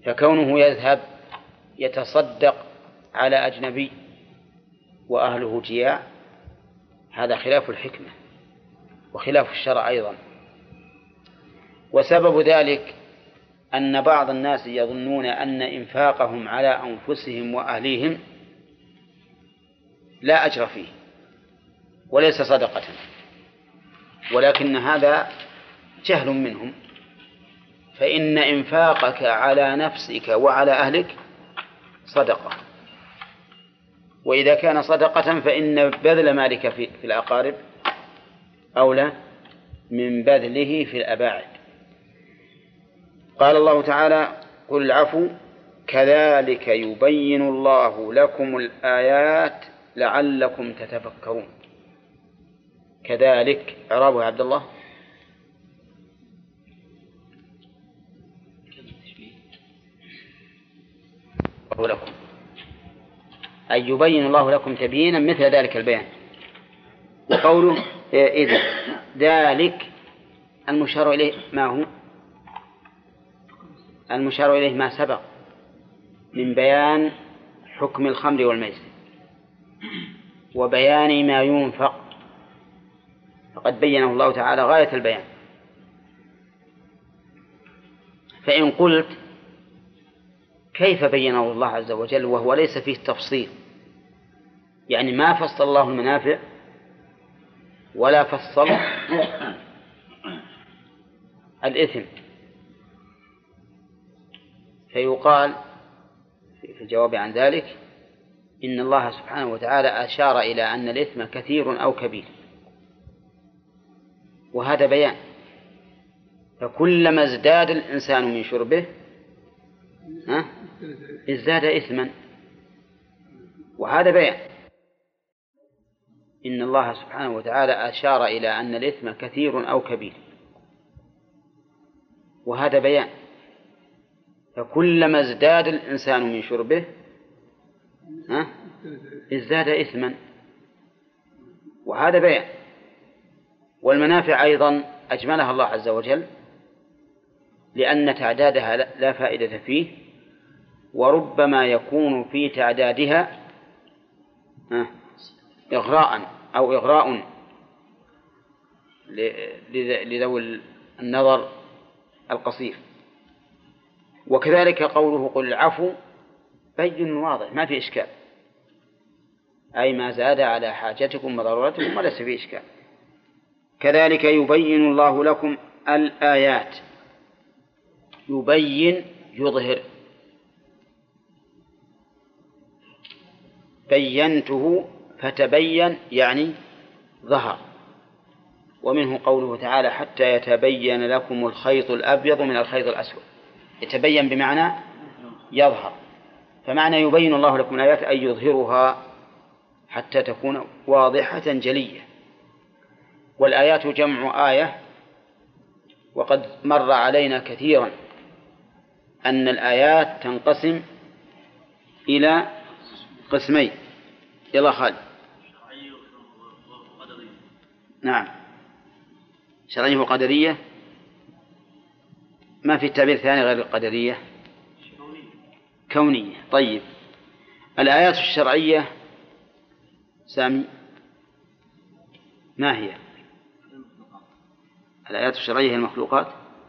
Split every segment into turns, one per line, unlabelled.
فكونه يذهب يتصدق على أجنبي وأهله جياع هذا خلاف الحكمة وخلاف الشرع أيضا. وسبب ذلك أن بعض الناس يظنون أن إنفاقهم على أنفسهم وأهليهم لا أجر فيه وليس صدقة، ولكن هذا جهل منهم، فإن إنفاقك على نفسك وعلى أهلك صدقة، وإذا كان صدقة فإن بذل مالك في الأقارب أولى من بذله في الأباعد. قال الله تعالى: قل العفو كذلك يبين الله لكم الآيات لعلكم تتفكرون. كذلك إعرابه عبد الله. لكم أي يبين الله لكم تبيينا مثل ذلك البيان. وقوله إذا ذلك المشار إليه ما هو؟ المشار إليه ما سبق من بيان حكم الخمر والميسر وبيان ما ينفق، فقد بينه الله تعالى غاية البيان. فإن قلت كيف بينه الله عز وجل وهو ليس فيه تفصيل، يعني ما فصل الله المنافع ولا فصل الإثم، فيقال في الجواب عن ذلك إن الله سبحانه وتعالى أشار إلى أن الإثم كثير أو كبير، وهذا بيان، فكلما ازداد الإنسان من شربه ازداد إثما، وهذا بيان. إن الله سبحانه وتعالى أشار إلى أن الإثم كثير أو كبير، وهذا بيان، فكلما ازداد الإنسان من شربه ازداد إثما، وهذا بيان. والمنافع أيضا أجملها الله عز وجل لأن تعدادها لا فائدة فيه، وربما يكون في تعدادها إغراء أو إغراء لذوي النظر القصير. وكذلك قوله قل العفو بين واضح ما في إشكال، أي ما زاد على حاجتكم وضرورتكم وليس في إشكال. كذلك يبين الله لكم الآيات، يبين يظهر، بينته فتبين يعني ظهر. ومنه قوله تعالى حتى يتبين لكم الخيط الأبيض من الخيط الأسود، يتبين بمعنى يظهر، فمعنى يبين الله لكم الآيات أي يظهرها حتى تكون واضحة جلية. والآيات جمع آية، وقد مر علينا كثيرا أن الآيات تنقسم إلى قسمين. يلا خالد. نعم، شرعية وقدرية، ما في تعبير ثاني غير القدرية، كونية. طيب، الآيات الشرعية سامي ما هي؟ الآيات الشرعية هي المخلوقات.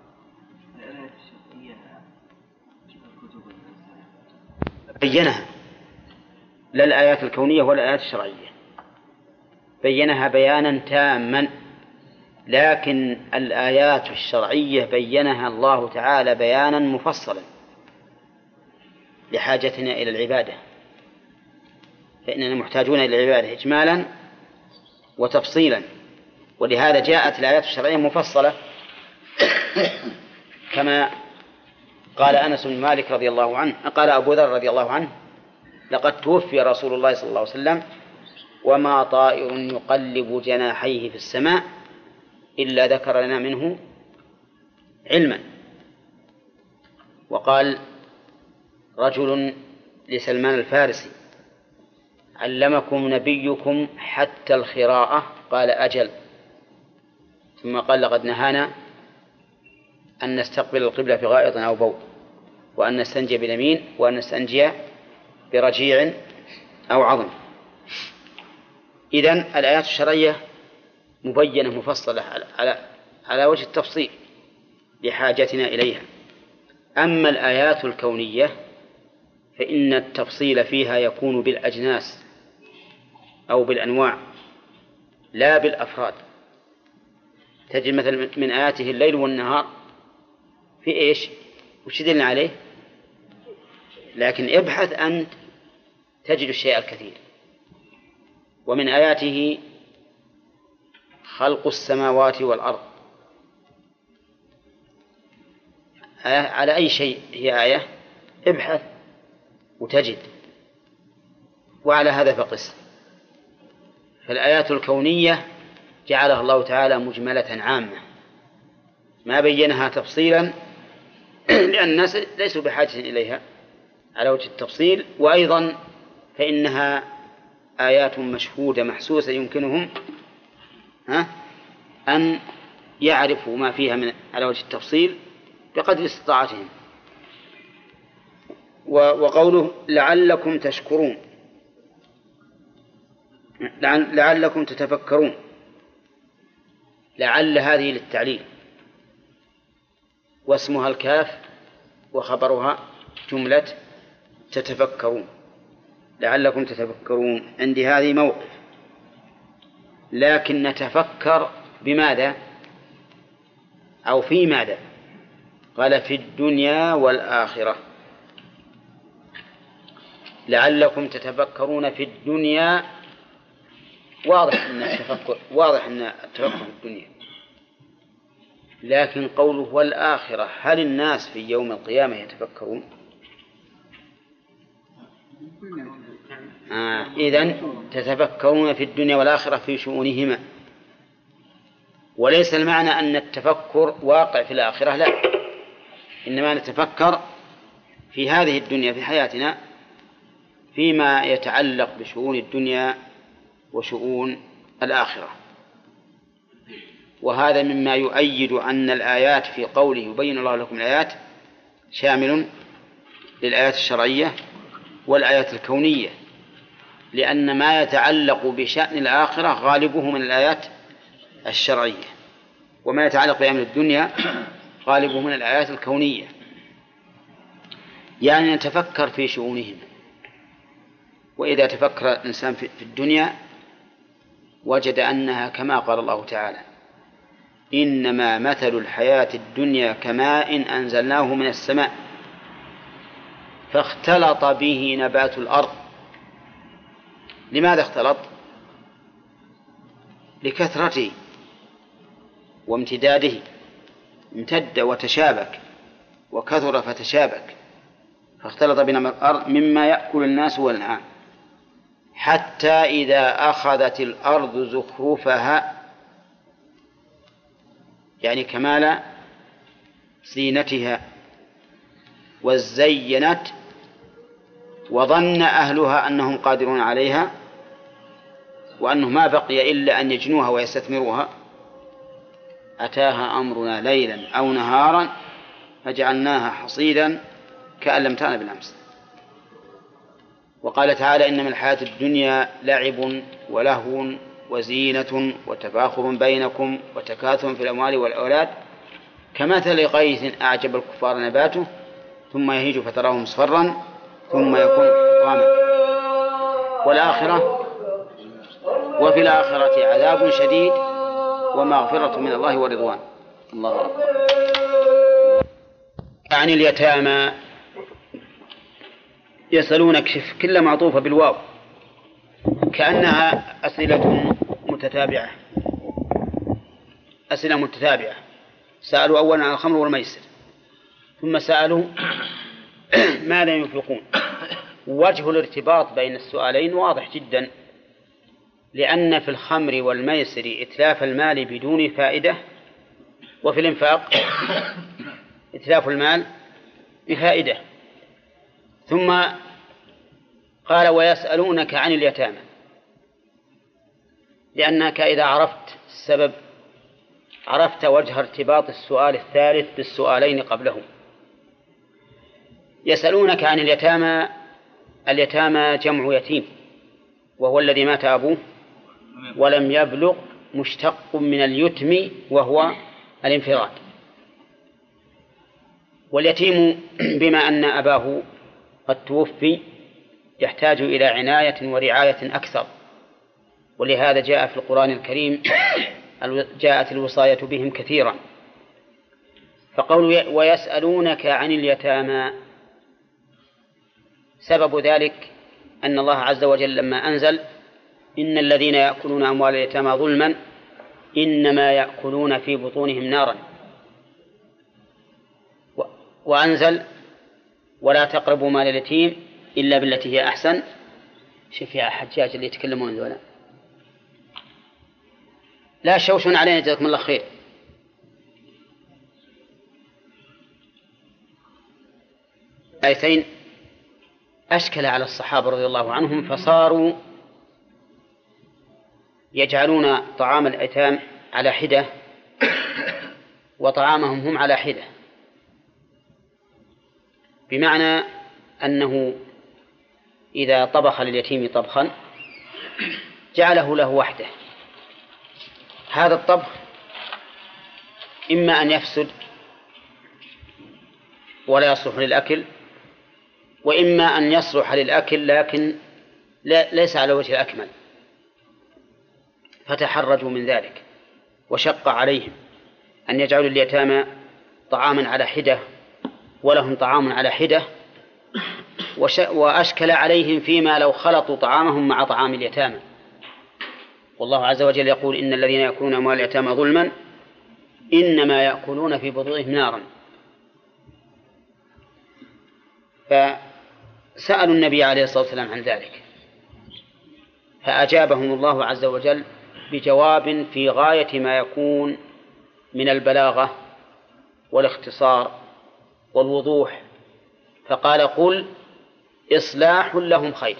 بينها، لا الآيات الكونية ولا الآيات الشرعية، بينها بيانا تاما، لكن الآيات الشرعية بينها الله تعالى بيانا مفصلا لحاجتنا إلى العبادة، فإننا محتاجون إلى العبادة إجمالا وتفصيلا، ولهذا جاءت الآيات الشرعية مفصلة كما قال أنس بن مالك رضي الله عنه، قال أبو ذر رضي الله عنه: لقد توفي رسول الله صلى الله عليه وسلم وما طائر يقلب جناحيه في السماء إلا ذكر لنا منه علما. وقال رجل لسلمان الفارسي: علمكم نبيكم حتى الخراءة؟ قال: أجل. ثم قال: لقد نهانا أن نستقبل القبلة في غائط أو بول. وأن نستنجي باليمين وأن نستنجي برجيع أو عظم. إذن الآيات الشرعية مبينة مفصلة على وجه التفصيل لحاجتنا إليها. أما الآيات الكونية فإن التفصيل فيها يكون بالأجناس أو بالأنواع لا بالأفراد. تجد مثلا من آياته الليل والنهار في إيش؟ وش يدلنا عليه؟ لكن ابحث أنت تجد الشيء الكثير. ومن آياته خلق السماوات والأرض، على أي شيء هي آية ابحث وتجد، وعلى هذا فقس. فالآيات الكونية جعلها الله تعالى مجملة عامة ما بينها تفصيلا لأن الناس ليسوا بحاجة إليها على وجه التفصيل، وأيضا فإنها آيات مشهودة محسوسة يمكنهم أن يعرفوا ما فيها من على وجه التفصيل بقدر استطاعتهم. وقوله لعلكم تشكرون، لعلكم تتفكرون، لعل هذه للتعليل، واسمها الكاف وخبرها جملة تتفكرون. لعلكم تتفكرون عندي هذه موقف، لكن نتفكر بماذا أو في ماذا؟ قال في الدنيا والآخرة. لعلكم تتفكرون في الدنيا، واضح أن التفكر في الدنيا، لكن قوله والآخرة هل الناس في يوم القيامة يتفكرون؟ إذن تتفكرون في الدنيا والآخرة في شؤونهما، وليس المعنى أن التفكر واقع في الآخرة، لا، إنما نتفكر في هذه الدنيا في حياتنا فيما يتعلق بشؤون الدنيا وشؤون الآخرة. وهذا مما يؤيد أن الآيات في قوله يبين الله لكم الآيات شامل للآيات الشرعية والآيات الكونية، لأن ما يتعلق بشأن الآخرة غالبه من الآيات الشرعية، وما يتعلق بأمر الدنيا غالبه من الآيات الكونية. يعني نتفكر في شؤونهم. وإذا تفكر الإنسان في الدنيا وجد أنها كما قال الله تعالى إنما مثل الحياة الدنيا كماء أنزلناه من السماء فاختلط به نبات الأرض. لماذا اختلط؟ لكثرته وامتداده، امتد وتشابك وكثر فتشابك، فاختلط بنبات الأرض مما يأكل الناس والأنعام حتى إذا أخذت الأرض زخرفها، يعني كمال زينتها، وزينت وظن أهلها أنهم قادرون عليها وأنه ما بقي إلا أن يجنوها ويستثمروها، أتاها أمرنا ليلا أو نهارا فجعلناها حصيدا كأن لم تغن بالأمس. وقال تعالى إنما الحياة الدنيا لعب ولهو وزينة وتفاخر بينكم وتكاثر في الأموال والأولاد كمثل غيث أعجب الكفار نباته ثم يهيج فتراه مصفرا ثم يكون حطاما. والآخرة وفي الآخرة عذاب شديد ومغفرة من الله ورضوان. الله أكبر. عن اليتامى يسألونك، كل معطوفة بالواو كأنها أسئلة متتابعة، أسئلة متتابعة. سألوا أولا عن الخمر والميسر، ثم سألوا ماذا ينفقون. وجه الارتباط بين السؤالين واضح جدا، لأن في الخمر والميسر إتلاف المال بدون فائدة، وفي الإنفاق إتلاف المال بفائدة. ثم قال ويسألونك عن اليتامى، لأنك إذا عرفت السبب عرفت وجه ارتباط السؤال الثالث بالسؤالين قبله. يسألونك عن اليتامى. اليتامى جمع يتيم، وهو الذي مات أبوه ولم يبلغ، مشتق من اليتم وهو الانفراد. واليتيم بما أن أباه قد توفي يحتاج إلى عناية ورعاية أكثر، ولهذا جاء في القرآن الكريم جاءت الوصاية بهم كثيرا. فقولوا ويسألونك عن اليتامى، سبب ذلك أن الله عز وجل لما أنزل إن الذين يأكلون أموال اليتامى ظلما إنما يأكلون في بطونهم نارا، وأنزل ولا تقربوا مال اليتيم إلا بالتي هي أحسن. شوف يا حجاج اللي يتكلمون ذولا، لا شوشون علينا جزاكم الله خير. آيتين أشكل على الصحابة رضي الله عنهم، فصاروا يجعلون طعام الأيتام على حدة وطعامهم هم على حدة، بمعنى أنه إذا طبخ لليتيم طبخا جعله له وحده. هذا الطبخ إما أن يفسد ولا يصلح للأكل، وإما أن يصلح للأكل لكن ليس على وجه الأكمل، فتحرجوا من ذلك وشق عليهم أن يجعلوا اليتامى طعاما على حدة ولهم طعام على حدة، وأشكل عليهم فيما لو خلطوا طعامهم مع طعام اليتامى. والله عز وجل يقول إن الذين يأكلون أموال اليتامى ظلما إنما يأكلون في بطونهم نارا. فسألوا النبي عليه الصلاة والسلام عن ذلك، فأجابهم الله عز وجل بجواب في غاية ما يكون من البلاغة والاختصار والوضوح، فقال قل إصلاح لهم خير.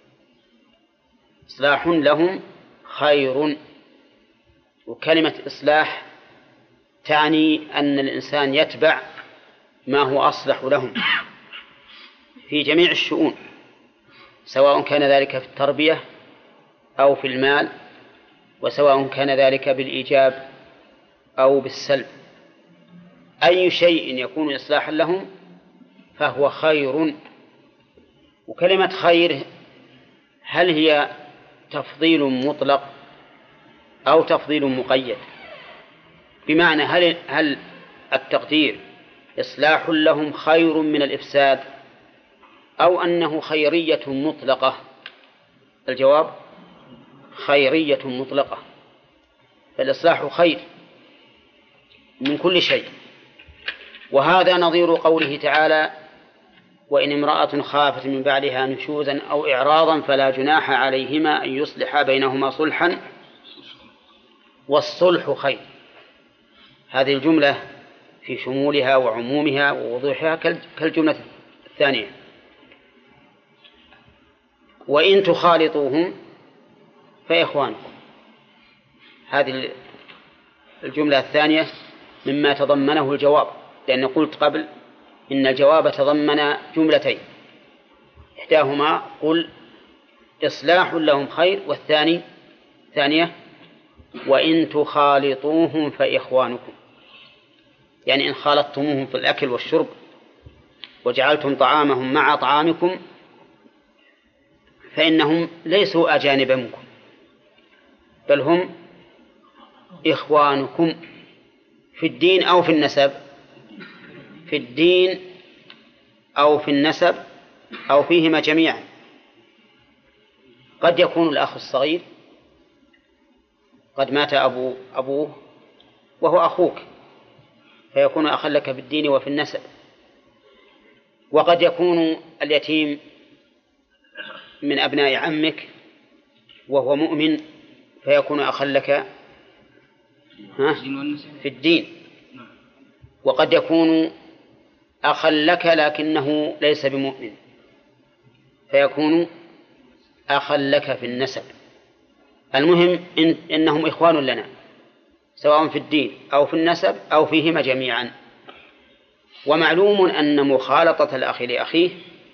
إصلاح لهم خير، وكلمة إصلاح تعني أن الإنسان يتبع ما هو أصلح لهم في جميع الشؤون، سواء كان ذلك في التربية أو في المال، وسواء كان ذلك بالإيجاب أو بالسلب. أي شيء يكون إصلاحا لهم فهو خير. وكلمة خير هل هي تفضيل مطلق أو تفضيل مقيد؟ بمعنى هل التقدير إصلاح لهم خير من الإفساد، أو أنه خيرية مطلقة؟ الجواب خيرية مطلقة، فالإصلاح خير من كل شيء. وهذا نظير قوله تعالى وإن امرأة خافت من بعدها نشوزا أو إعراضا فلا جناح عليهما أن يصلحا بينهما صلحا والصلح خير. هذه الجملة في شمولها وعمومها ووضوحها كالجملة الثانية. وإن تخالطوهم فإخوانكم، هذه الجملة الثانية مما تضمنه الجواب، لأن قلت قبل إن الجواب تضمن جملتين، إحداهما قل إصلاح لهم خير، ثانية وإن تخالطوهم فإخوانكم، يعني إن خالطتموهم في الأكل والشرب وجعلتم طعامهم مع طعامكم فإنهم ليسوا أجانب منكم، بل هم إخوانكم في الدين أو في النسب، في الدين أو في النسب أو فيهما جميعا. قد يكون الأخ الصغير قد مات أبوه وهو أخوك فيكون أخا لك في الدين وفي النسب، وقد يكون اليتيم من أبناء عمك وهو مؤمن فيكون أخا لك في الدين، وقد يكون أخا لك لكنه ليس بمؤمن فيكون أخا لك في النسب. المهم إنهم إخوان لنا سواء في الدين أو في النسب أو فيهما جميعا. ومعلوم أن مخالطة الأخ لأخيه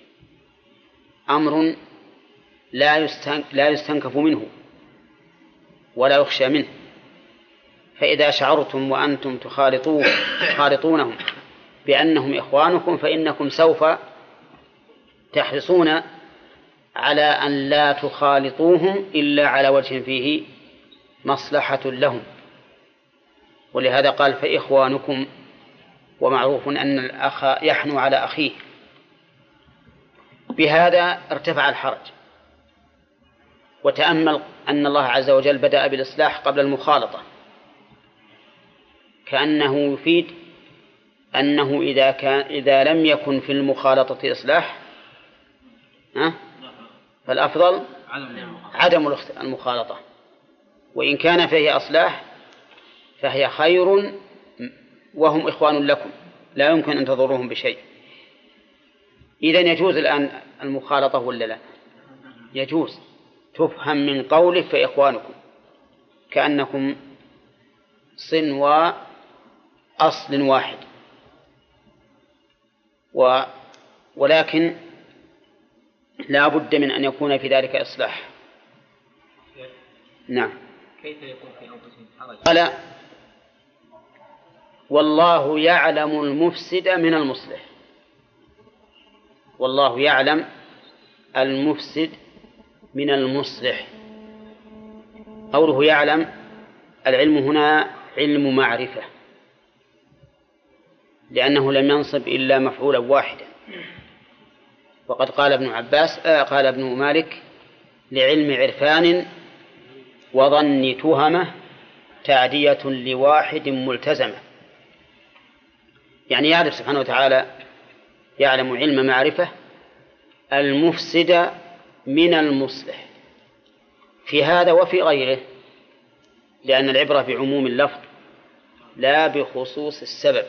أمر لا يستنكف منه ولا يخشى منه. فإذا شعرتم وأنتم تخالطونهم بأنهم إخوانكم فإنكم سوف تحرصون على أن لا تخالطوهم إلا على وجه فيه مصلحة لهم. ولهذا قال فإخوانكم، ومعروف أن الأخ يحنو على أخيه. بهذا ارتفع الحرج. وتأمل أن الله عز وجل بدأ بالإصلاح قبل المخالطة، كأنه يفيد أنه إذا لم يكن في المخالطة إصلاح فالأفضل عدم المخالطة، وإن كان فيه إصلاح فهي خير وهم إخوان لكم لا يمكن أن تضروهم بشيء. إذن يجوز الآن المخالطة ولا لا؟ يجوز. تفهم من قوله فإخوانكم كأنكم صنوا أصل واحد. ولكن لا بد من أن يكون في ذلك إصلاح. نعم.
كيف يكون في أنفسهم حرج؟
قال والله يعلم المفسد من المصلح. والله يعلم المفسد من المصلح. قوله يعلم، العلم هنا علم معرفة، لأنه لم ينصب إلا مفعولا واحدا. وقد قال قال ابن مالك لعلم عرفان وظن تهمة تعدية لواحد ملتزمة. يعني يعرف سبحانه وتعالى، يعلم علم معرفة المفسد من المصلح في هذا وفي غيره، لأن العبرة بعموم اللفظ لا بخصوص السبب.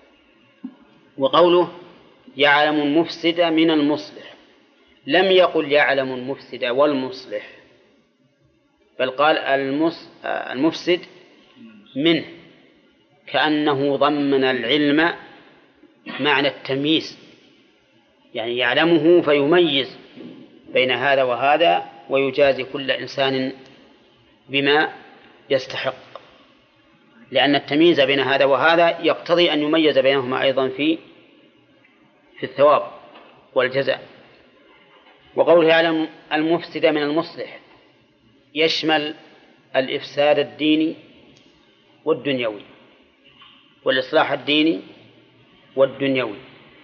وقوله يعلم المفسد من المصلح لم يقل يعلم المفسد والمصلح، بل قال المفسد منه، كأنه ضمن العلم معنى التمييز، يعني يعلمه فيميز بين هذا وهذا ويجازي كل إنسان بما يستحق، لأن التمييز بين هذا وهذا يقتضي أن يميز بينهما أيضا في الثواب والجزاء. وقوله يعلم المفسد من المصلح يشمل الإفساد الديني والدنيوي، والإصلاح الديني والدنيوي.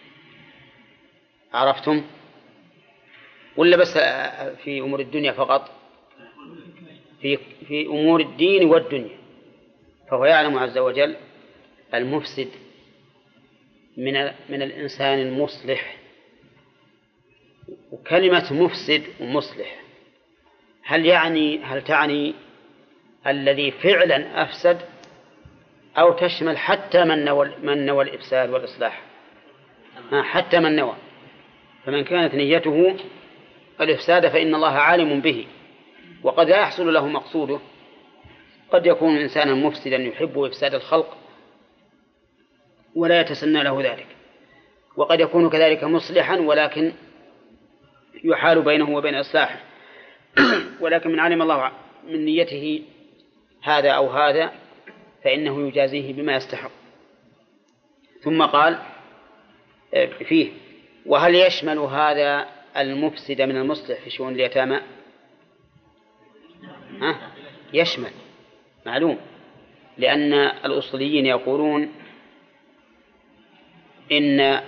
عرفتم؟ ولا بس في أمور الدنيا فقط؟ في أمور الدين والدنيا. فهو يعلم عز وجل المفسد من الإنسان المصلح. وكلمة مفسد ومصلح هل تعني الذي فعلا أفسد، أو تشمل حتى من نوى الإفساد والإصلاح؟ حتى من نوى. فمن كانت نيته الإفساد فإن الله عالم به، وقد لا يحصل له مقصوده. قد يكون إنسانا مفسدا يحب إفساد الخلق ولا يتسنى له ذلك، وقد يكون كذلك مصلحا ولكن يحال بينه وبين إصلاحه. ولكن من علم الله من نيته هذا أو هذا فإنه يجازيه بما يستحق. ثم قال فيه وهل يشمل هذا المفسد من المصلح في شؤون اليتامى؟ يشمل، معلوم، لأن الأصوليين يقولون إن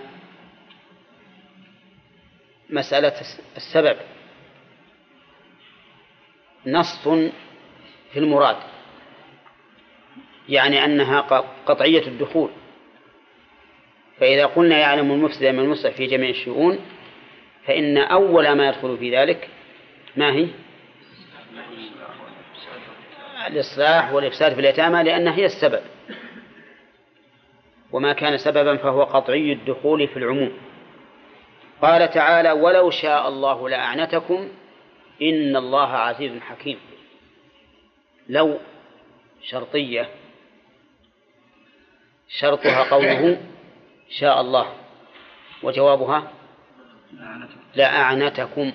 مسألة السبب نص في المراد، يعني أنها قطعية الدخول. فإذا قلنا يعلم المفسد من المصلح في جميع الشؤون فإن أول ما يدخل في ذلك ما هي؟ الإصلاح والإفساد في اليتامى، لأنها هي السبب، وما كان سببا فهو قطعي الدخول في العموم. قال تعالى ولو شاء الله لأعنتكم إن الله عزيز حكيم. لو شرطية، شرطها قوله شاء الله، وجوابها لأعنتكم.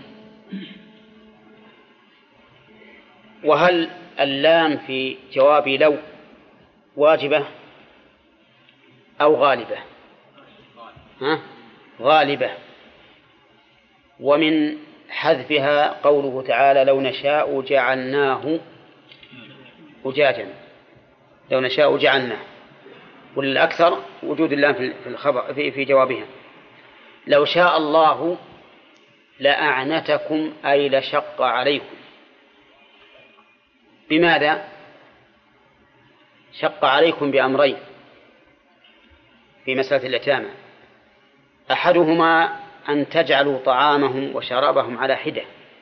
وهل اللام في جواب لو واجبة أو غالبة؟ غالبة. ومن حذفها قوله تعالى لو نشاء جعلناه أجاجا، لو نشاء جعلناه، وللأكثر وجود اللام في الخبر في جوابها. لو شاء الله لأعنتكم أي لشق عليكم. بماذا؟ شق عليكم بأمرين في مسألة اليتامى، أحدهما أن تجعلوا طعامهم وشرابهم على حدة،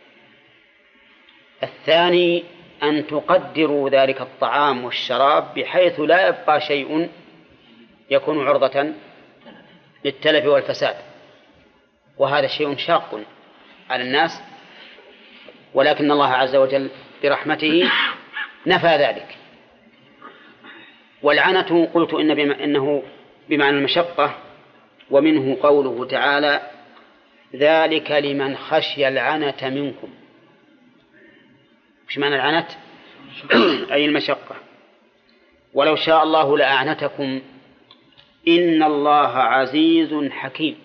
الثاني أن تقدروا ذلك الطعام والشراب بحيث لا يبقى شيء يكون عرضة للتلف والفساد، وهذا شيء شاق على الناس، ولكن الله عز وجل برحمته نفى ذلك. والعنة قلت إنه بمعنى المشقة، ومنه قوله تعالى ذلك لمن خشي العنة منكم. مش معنى العنة؟ أي المشقة. ولو شاء الله لأعنتكم إن الله عزيز حكيم.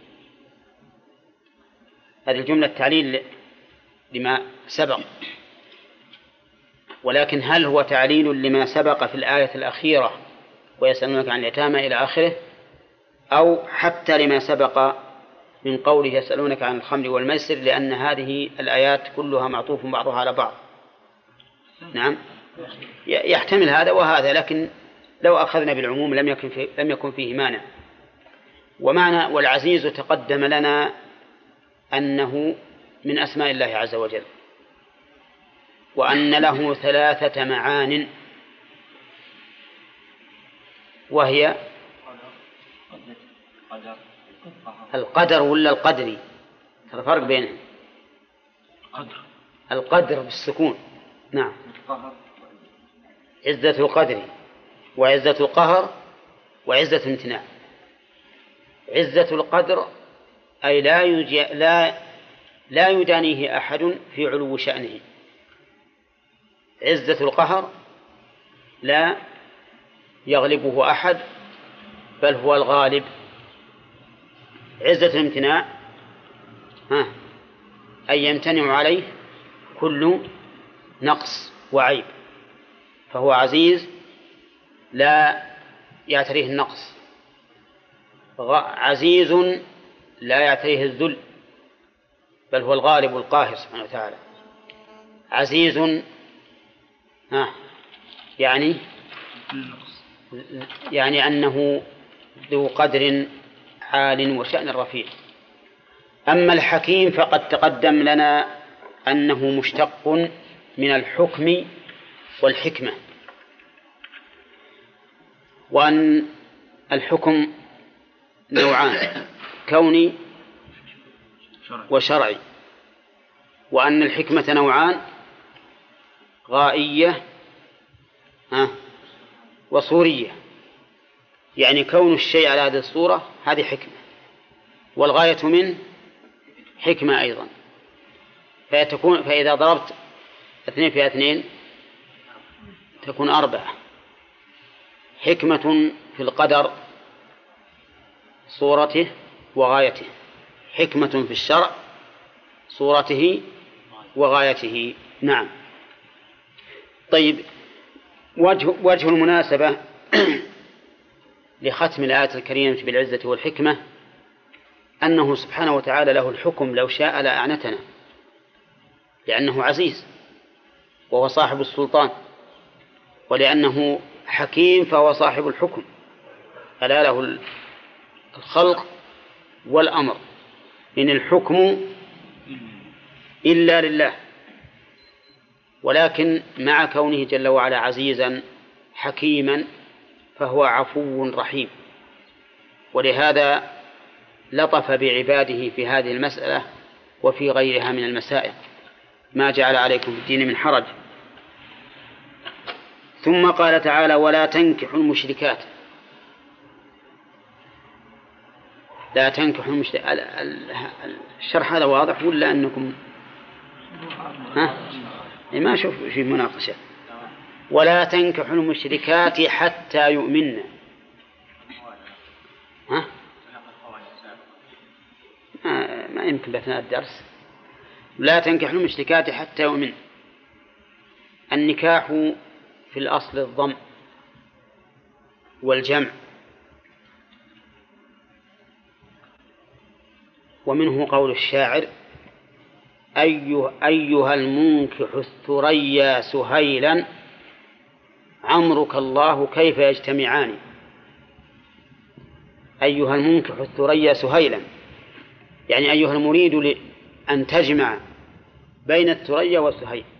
هذه الجملة تعليل لما سبق، ولكن هل هو تعليل لما سبق في الآية الأخيرة ويسألونك عن اليتامى إلى آخره، أو حتى لما سبق من قوله يسألونك عن الخمر والميسر، لأن هذه الآيات كلها معطوف بعضها على بعض. نعم، يحتمل هذا وهذا، لكن لو أخذنا بالعموم لم يكن فيه مانع. ومعنى والعزيز تقدم لنا أنه من أسماء الله عز وجل، وأن له 3 معان، وهي القدر ولا القدري؟ ترى فرق بينهم. القدر بالسكون، نعم، عزة القدر وعزة القهر وعزة الامتناع. عزة القدر أي لا يدانيه أحد في علو شأنه. عزة القهر لا يغلبه أحد بل هو الغالب. عزة الامتناع أي يمتنع عليه كل نقص وعيب، فهو عزيز لا يعتريه النقص، عزيز لا يعتريه الذل بل هو الغالب القاهر سبحانه وتعالى. عزيز يعني أنه ذو قدر عال وشأن رفيع. أما الحكيم فقد تقدم لنا أنه مشتق من الحكم والحكمة، وأن الحكم نوعان، كوني وشرعي، وأن الحكمة نوعان، غائية وصورية. يعني كون الشيء على هذه الصورة هذه حكمة، والغاية منه حكمة أيضا. فإذا ضربت 2 في 2 تكون 4. حكمة في القدر صورته وغايته، حكمة في الشرع صورته وغايته. نعم. طيب، وجه المناسبة لختم الآية الكريمة بالعزة والحكمة أنه سبحانه وتعالى له الحكم لو شاء لأعنتنا، لأنه عزيز وهو صاحب السلطان، ولأنه حكيم فهو صاحب الحكم، ألا له الخلق والأمر، إن الحكم إلا لله. ولكن مع كونه جل وعلا عزيزا حكيما فهو عفو رحيم، ولهذا لطف بعباده في هذه المسألة وفي غيرها من المسائل، ما جعل عليكم في الدين من حرج. ثم قال تعالى ولا تنكحوا المشركات. لا تنكحوا الشرح هذا واضح ولا أنكم ما أشوف في مناقشة. ولا تنكحوا المشركات حتى يؤمنن. ما يمكن بأثناء الدرس. لا تنكحوا المشركات حتى يؤمن. النكاح في الأصل الضم والجمع، ومنه قول الشاعر: أيها المنكح الثريا سهيلا عمرك الله كيف يجتمعان. أيها المنكح الثريا سهيلا، يعني أيها المريد أن تجمع بين الثريا والسهيل.